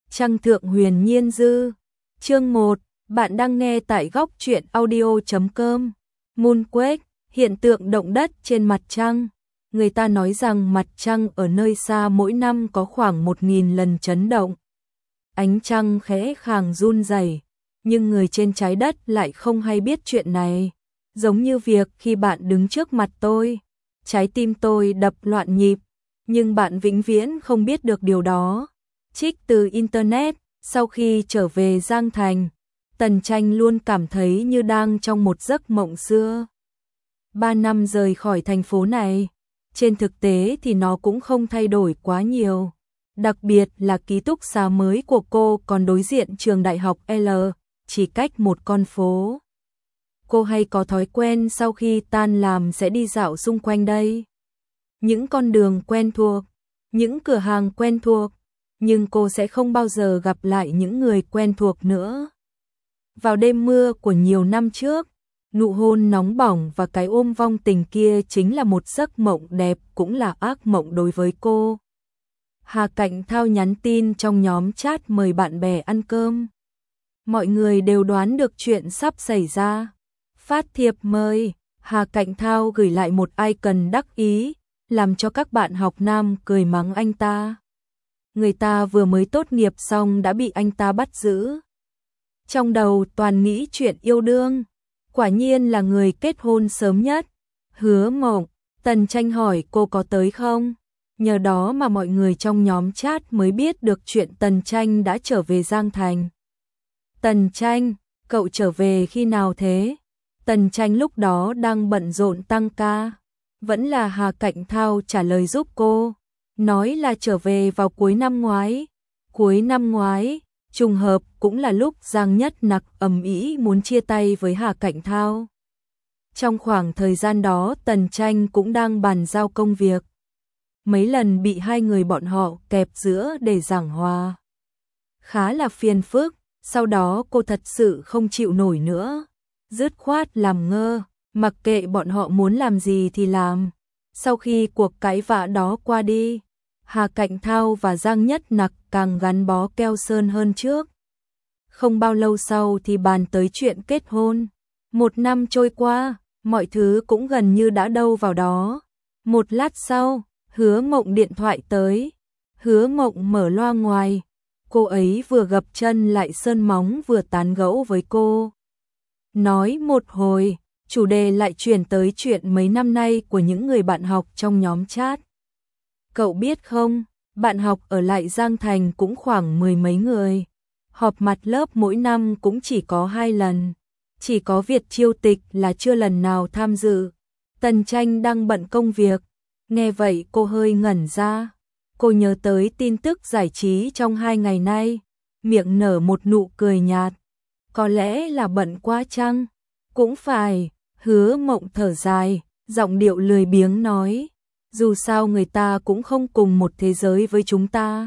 Trăng thượng huyền nhiên dư. Chương 1, bạn đang nghe tại góc truyện audio.com. Moonquake, hiện tượng động đất trên mặt trăng. Người ta nói rằng mặt trăng ở nơi xa mỗi năm có khoảng 1000 lần chấn động. Ánh trăng khẽ khàng run rẩy, nhưng người trên trái đất lại không hay biết chuyện này. Giống như việc khi bạn đứng trước mặt tôi, trái tim tôi đập loạn nhịp, nhưng bạn vĩnh viễn không biết được điều đó. Trích từ Internet, sau khi trở về Giang Thành, Tần Tranh luôn cảm thấy như đang trong một giấc mộng xưa. 3 năm rời khỏi thành phố này, trên thực tế thì nó cũng không thay đổi quá nhiều. Đặc biệt là ký túc xá mới của cô còn đối diện trường đại học L, chỉ cách một con phố. Cô hay có thói quen sau khi tan làm sẽ đi dạo xung quanh đây. Những con đường quen thuộc, những cửa hàng quen thuộc, nhưng cô sẽ không bao giờ gặp lại những người quen thuộc nữa. Vào đêm mưa của nhiều năm trước, nụ hôn nóng bỏng và cái ôm vong tình kia chính là một giấc mộng đẹp, cũng là ác mộng đối với cô. Hà Cạnh Thao nhắn tin trong nhóm chat mời bạn bè ăn cơm. Mọi người đều đoán được chuyện sắp xảy ra. Phát thiệp mời, Hà Cạnh Thao gửi lại một icon đắc ý, làm cho các bạn học nam cười mắng anh ta. Người ta vừa mới tốt nghiệp xong đã bị anh ta bắt giữ. Trong đầu toàn nghĩ chuyện yêu đương, quả nhiên là người kết hôn sớm nhất. Hứa Mộng, Tần Tranh hỏi cô có tới không? Nhờ đó mà mọi người trong nhóm chat mới biết được chuyện Tần Tranh đã trở về Giang Thành. Tần Tranh, cậu trở về khi nào thế? Tần Tranh lúc đó đang bận rộn tăng ca. Vẫn là Hà Cạnh Thao trả lời giúp cô, nói là trở về vào cuối năm ngoái. Cuối năm ngoái, trùng hợp cũng là lúc Giang Nhất Nặc ầm ĩ muốn chia tay với Hà Cạnh Thao. Trong khoảng thời gian đó Tần Tranh cũng đang bàn giao công việc. Mấy lần bị hai người bọn họ kẹp giữa để giảng hòa. Khá là phiền phức, sau đó cô thật sự không chịu nổi nữa. Dứt khoát làm ngơ, mặc kệ bọn họ muốn làm gì thì làm. Sau khi cuộc cãi vã đó qua đi, Hà Cạnh Thao và Giang Nhất Nặc càng gắn bó keo sơn hơn trước. Không bao lâu sau thì bàn tới chuyện kết hôn. 1 năm trôi qua, mọi thứ cũng gần như đã đâu vào đó. Một lát sau, Hứa Mộng điện thoại tới. Hứa Mộng mở loa ngoài. Cô ấy vừa gập chân lại sơn móng vừa tán gẫu với cô. Nói một hồi, chủ đề lại chuyển tới chuyện mấy năm nay của những người bạn học trong nhóm chat. Cậu biết không, bạn học ở lại Giang Thành cũng khoảng 10 mấy người. Họp mặt lớp mỗi năm cũng chỉ có 2 lần. Chỉ có Việt Chiêu Tịch là chưa lần nào tham dự. Tần Tranh đang bận công việc. Nghe vậy cô hơi ngẩn ra. Cô nhớ tới tin tức giải trí trong 2 ngày nay. Miệng nở một nụ cười nhạt. Có lẽ là bận quá chăng? Cũng phải, Hứa Mộng thở dài, giọng điệu lười biếng nói. Dù sao người ta cũng không cùng một thế giới với chúng ta.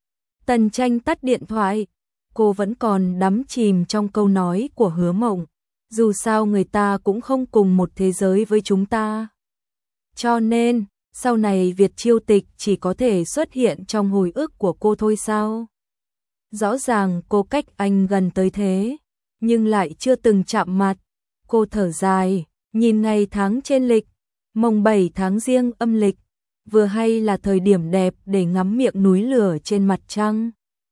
Tần Tranh tắt điện thoại. Cô vẫn còn đắm chìm trong câu nói của Hứa Mộng. Dù sao người ta cũng không cùng một thế giới với chúng ta. Cho nên, sau này Việt Chiêu Tịch chỉ có thể xuất hiện trong hồi ức của cô thôi sao? Rõ ràng cô cách anh gần tới thế, nhưng lại chưa từng chạm mặt. Cô thở dài, nhìn ngày tháng trên lịch, mồng 7 tháng Giêng âm lịch, vừa hay là thời điểm đẹp để ngắm miệng núi lửa trên mặt trăng.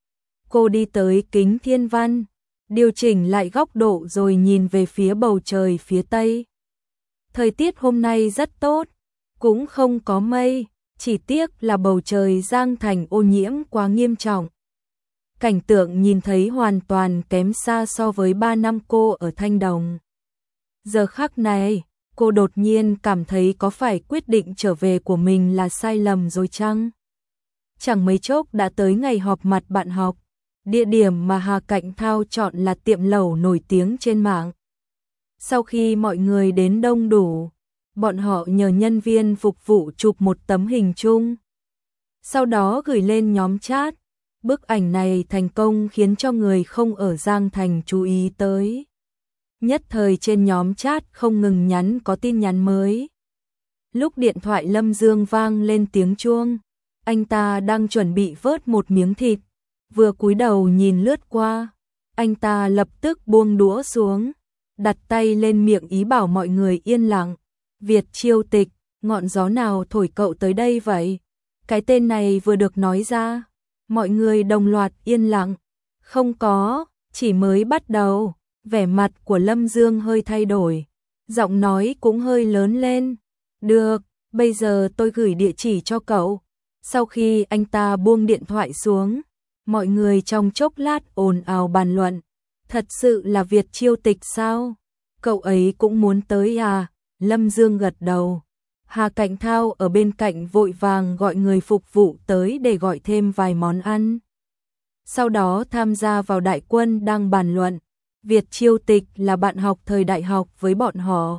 Cô đi tới kính thiên văn, điều chỉnh lại góc độ rồi nhìn về phía bầu trời phía tây. Thời tiết hôm nay rất tốt, cũng không có mây, chỉ tiếc là bầu trời Giang Thành ô nhiễm quá nghiêm trọng. Cảnh tượng nhìn thấy hoàn toàn kém xa so với 3 năm cô ở Thanh Đồng. Giờ khắc này, cô đột nhiên cảm thấy có phải quyết định trở về của mình là sai lầm rồi chăng? Chẳng mấy chốc đã tới ngày họp mặt bạn học. Địa điểm mà Hà Cạnh Thao chọn là tiệm lẩu nổi tiếng trên mạng. Sau khi mọi người đến đông đủ, bọn họ nhờ nhân viên phục vụ chụp một tấm hình chung. Sau đó gửi lên nhóm chat. Bức ảnh này thành công khiến cho người không ở Giang Thành chú ý tới. Nhất thời trên nhóm chat không ngừng nhắn có tin nhắn mới. Lúc điện thoại Lâm Dương vang lên tiếng chuông, anh ta đang chuẩn bị vớt một miếng thịt. vừa cúi đầu nhìn lướt qua, anh ta lập tức buông đũa xuống, đặt tay lên miệng ý bảo mọi người yên lặng. Việt Chiêu Tịch, ngọn gió nào thổi cậu tới đây vậy? Cái tên này vừa được nói ra, mọi người đồng loạt yên lặng. Không có, chỉ mới bắt đầu. Vẻ mặt của Lâm Dương hơi thay đổi, giọng nói cũng hơi lớn lên. Được, bây giờ tôi gửi địa chỉ cho cậu. Sau khi anh ta buông điện thoại xuống, mọi người trong chốc lát ồn ào bàn luận. Thật sự là Việt Chiêu Tịch sao? Cậu ấy cũng muốn tới à? Lâm Dương gật đầu. Hà Cảnh Thao ở bên cạnh vội vàng gọi người phục vụ tới để gọi thêm vài món ăn. Sau đó tham gia vào đại quân đang bàn luận. Việt Chiêu Tịch là bạn học thời đại học với bọn họ.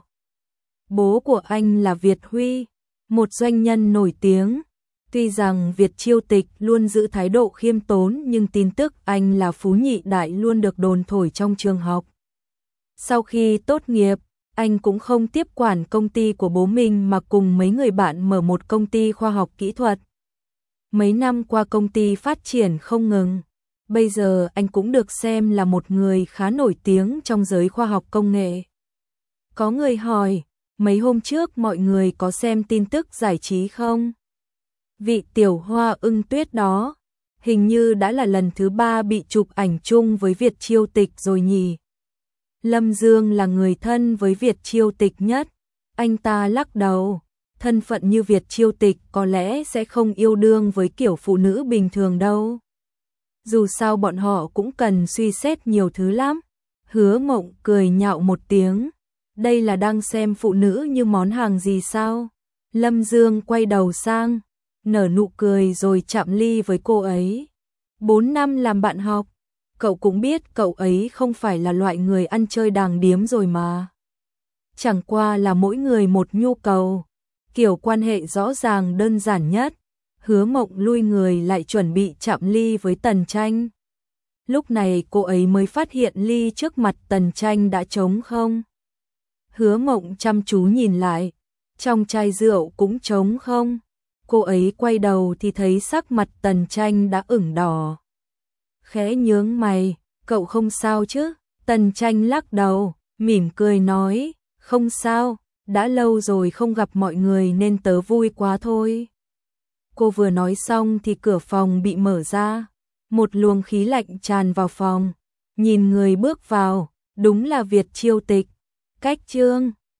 Bố của anh là Việt Huy, một doanh nhân nổi tiếng. Tuy rằng Việt Chiêu Tịch luôn giữ thái độ khiêm tốn nhưng tin tức anh là phú nhị đại luôn được đồn thổi trong trường học. Sau khi tốt nghiệp, anh cũng không tiếp quản công ty của bố mình mà cùng mấy người bạn mở một công ty khoa học kỹ thuật. Mấy năm qua công ty phát triển không ngừng. Bây giờ anh cũng được xem là một người khá nổi tiếng trong giới khoa học công nghệ. Có người hỏi, mấy hôm trước mọi người có xem tin tức giải trí không? Vị tiểu hoa ưng tuyết đó, hình như đã là lần thứ 3 bị chụp ảnh chung với Việt Chiêu Tịch rồi nhỉ? Lâm Dương là người thân với Việt Chiêu Tịch nhất. Anh ta lắc đầu, thân phận như Việt Chiêu Tịch có lẽ sẽ không yêu đương với kiểu phụ nữ bình thường đâu. Dù sao bọn họ cũng cần suy xét nhiều thứ lắm. Hứa Mộng cười nhạo một tiếng. Đây là đang xem phụ nữ như món hàng gì sao? Lâm Dương quay đầu sang, nở nụ cười rồi chạm ly với cô ấy. 4 năm làm bạn học, cậu cũng biết cậu ấy không phải là loại người ăn chơi đàng điếm rồi mà. Chẳng qua là mỗi người một nhu cầu, kiểu quan hệ rõ ràng đơn giản nhất. Hứa Mộng lui người lại chuẩn bị chạm ly với Tần Tranh. Lúc này cô ấy mới phát hiện ly trước mặt Tần Tranh đã trống không. Hứa Mộng chăm chú nhìn lại, trong chai rượu cũng trống không. Cô ấy quay đầu thì thấy sắc mặt Tần Tranh đã ửng đỏ. Khẽ nhướng mày, cậu không sao chứ? Tần Tranh lắc đầu, mỉm cười nói, không sao, đã lâu rồi không gặp mọi người nên tớ vui quá thôi. Cô vừa nói xong thì cửa phòng bị mở ra, một luồng khí lạnh tràn vào phòng. Nhìn người bước vào, đúng là Việt Chiêu Tịch. Cách chương